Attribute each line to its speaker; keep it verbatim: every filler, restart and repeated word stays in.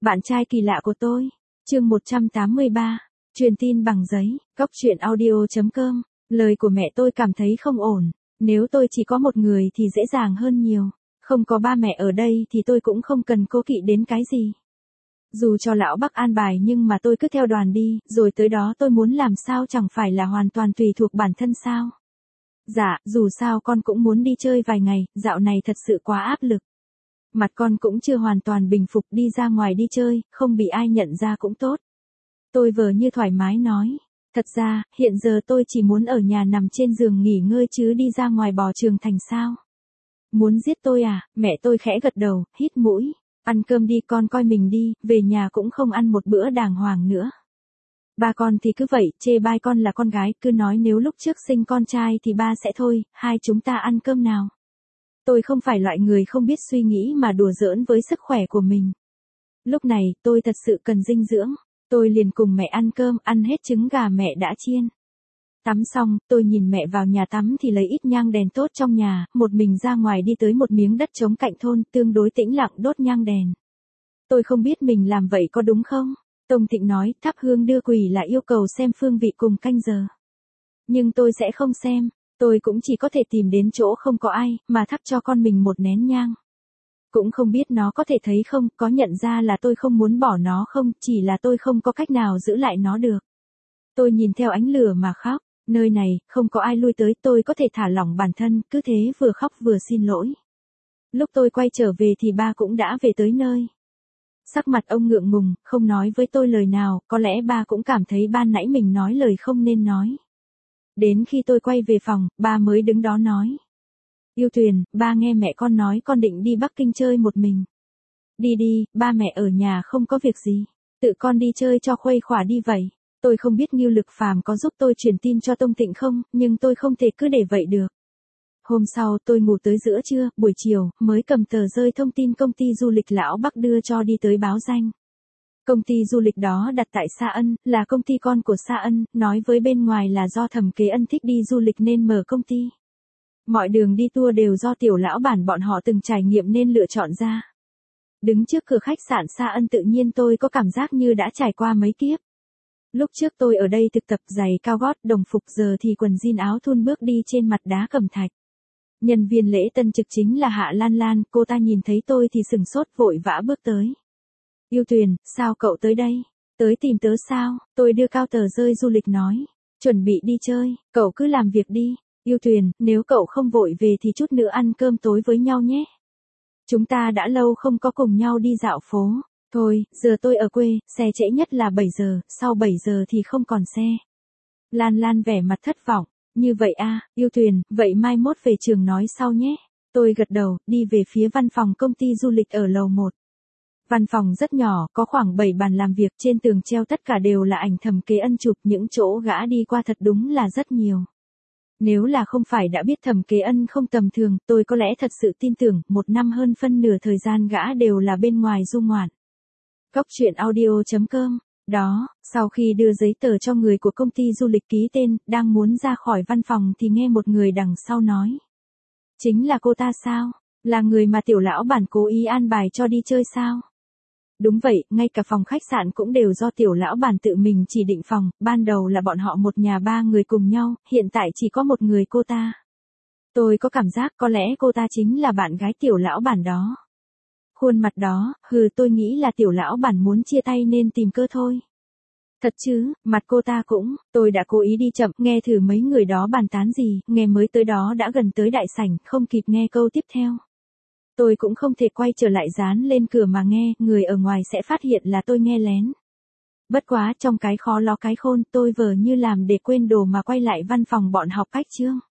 Speaker 1: Bạn trai kỳ lạ của tôi. Chương một trăm tám mươi ba. Truyền tin bằng giấy. Góc truyện audio chấm com. Lời của mẹ tôi cảm thấy không ổn. Nếu tôi chỉ có một người thì dễ dàng hơn nhiều. Không có ba mẹ ở đây thì tôi cũng không cần cố kỵ đến cái gì. Dù cho lão Bắc an bài nhưng mà tôi cứ theo đoàn đi, rồi tới đó tôi muốn làm sao chẳng phải là hoàn toàn tùy thuộc bản thân sao. Dạ, dù sao con cũng muốn đi chơi vài ngày, dạo này thật sự quá áp lực. Mặt con cũng chưa hoàn toàn bình phục, đi ra ngoài đi chơi, không bị ai nhận ra cũng tốt. Tôi vờ như thoải mái nói. Thật ra, hiện giờ tôi chỉ muốn ở nhà nằm trên giường nghỉ ngơi chứ đi ra ngoài bò trường thành sao. Muốn giết tôi à? Mẹ tôi khẽ gật đầu, hít mũi. Ăn cơm đi con, coi mình đi, về nhà cũng không ăn một bữa đàng hoàng nữa. Ba con thì cứ vậy, chê bai con là con gái, cứ nói nếu lúc trước sinh con trai thì ba sẽ thôi, hai chúng ta ăn cơm nào. Tôi không phải loại người không biết suy nghĩ mà đùa giỡn với sức khỏe của mình. Lúc này, tôi thật sự cần dinh dưỡng. Tôi liền cùng mẹ ăn cơm, ăn hết trứng gà mẹ đã chiên. Tắm xong, tôi nhìn mẹ vào nhà tắm thì lấy ít nhang đèn tốt trong nhà, một mình ra ngoài đi tới một miếng đất trống cạnh thôn, tương đối tĩnh lặng đốt nhang đèn. Tôi không biết mình làm vậy có đúng không? Tông Thịnh nói, thắp hương đưa quỷ là yêu cầu xem phương vị cùng canh giờ. Nhưng tôi sẽ không xem, tôi cũng chỉ có thể tìm đến chỗ không có ai, mà thắp cho con mình một nén nhang. Cũng không biết nó có thể thấy không, có nhận ra là tôi không muốn bỏ nó không, chỉ là tôi không có cách nào giữ lại nó được. Tôi nhìn theo ánh lửa mà khóc, nơi này, không có ai lui tới, tôi có thể thả lỏng bản thân, cứ thế vừa khóc vừa xin lỗi. Lúc tôi quay trở về thì ba cũng đã về tới nơi. Sắc mặt ông ngượng ngùng, không nói với tôi lời nào, có lẽ ba cũng cảm thấy ban nãy mình nói lời không nên nói. Đến khi tôi quay về phòng, ba mới đứng đó nói. Yêu Tuyền, ba nghe mẹ con nói con định đi Bắc Kinh chơi một mình. Đi đi, ba mẹ ở nhà không có việc gì. Tự con đi chơi cho khuây khỏa đi vậy. Tôi không biết Ngưu Lực Phàm có giúp tôi truyền tin cho Tông Thịnh không, nhưng tôi không thể cứ để vậy được. Hôm sau tôi ngủ tới giữa trưa, buổi chiều, mới cầm tờ rơi thông tin công ty du lịch Lão Bắc đưa cho đi tới báo danh. Công ty du lịch đó đặt tại Sa Ân, là công ty con của Sa Ân, nói với bên ngoài là do Thẩm Kế Ân thích đi du lịch nên mở công ty. Mọi đường đi tour đều do tiểu lão bản bọn họ từng trải nghiệm nên lựa chọn ra. Đứng trước cửa khách sạn Sa Ân tự nhiên tôi có cảm giác như đã trải qua mấy kiếp. Lúc trước tôi ở đây thực tập giày cao gót, đồng phục, giờ thì quần jean áo thun bước đi trên mặt đá cẩm thạch. Nhân viên lễ tân trực chính là Hạ Lan Lan, cô ta nhìn thấy tôi thì sừng sốt vội vã bước tới. Yêu Tuyền, sao cậu tới đây? Tới tìm tớ sao? Tôi đưa cao tờ rơi du lịch nói. Chuẩn bị đi chơi, cậu cứ làm việc đi. Yêu Tuyền, nếu cậu không vội về thì chút nữa ăn cơm tối với nhau nhé. Chúng ta đã lâu không có cùng nhau đi dạo phố. Thôi, giờ tôi ở quê, xe trễ nhất là bảy giờ, sau bảy giờ thì không còn xe. Lan Lan vẻ mặt thất vọng. Như vậy à, Yêu Tuyền, vậy mai mốt về trường nói sau nhé. Tôi gật đầu, đi về phía văn phòng công ty du lịch ở lầu một. Văn phòng rất nhỏ, có khoảng bảy bàn làm việc, trên tường treo tất cả đều là ảnh Thẩm Kế Ân chụp, những chỗ gã đi qua thật đúng là rất nhiều. Nếu là không phải đã biết Thẩm Kế Ân không tầm thường, tôi có lẽ thật sự tin tưởng, một năm hơn phân nửa thời gian gã đều là bên ngoài du ngoạn. Góc truyện audio chấm com. Đó, sau khi đưa giấy tờ cho người của công ty du lịch ký tên, đang muốn ra khỏi văn phòng thì nghe một người đằng sau nói. Chính là cô ta sao? Là người mà tiểu lão bản cố ý an bài cho đi chơi sao? Đúng vậy, ngay cả phòng khách sạn cũng đều do tiểu lão bản tự mình chỉ định phòng, ban đầu là bọn họ một nhà ba người cùng nhau, hiện tại chỉ có một người cô ta. Tôi có cảm giác có lẽ cô ta chính là bạn gái tiểu lão bản đó. Khuôn mặt đó, hừ, tôi nghĩ là tiểu lão bản muốn chia tay nên tìm cơ thôi. Thật chứ, mặt cô ta cũng, tôi đã cố ý đi chậm, nghe thử mấy người đó bàn tán gì, nghe mới tới đó đã gần tới đại sảnh, không kịp nghe câu tiếp theo. Tôi cũng không thể quay trở lại dán lên cửa mà nghe, người ở ngoài sẽ phát hiện là tôi nghe lén. Bất quá trong cái khó lo cái khôn, tôi vờ như làm để quên đồ mà quay lại văn phòng bọn học cách chương.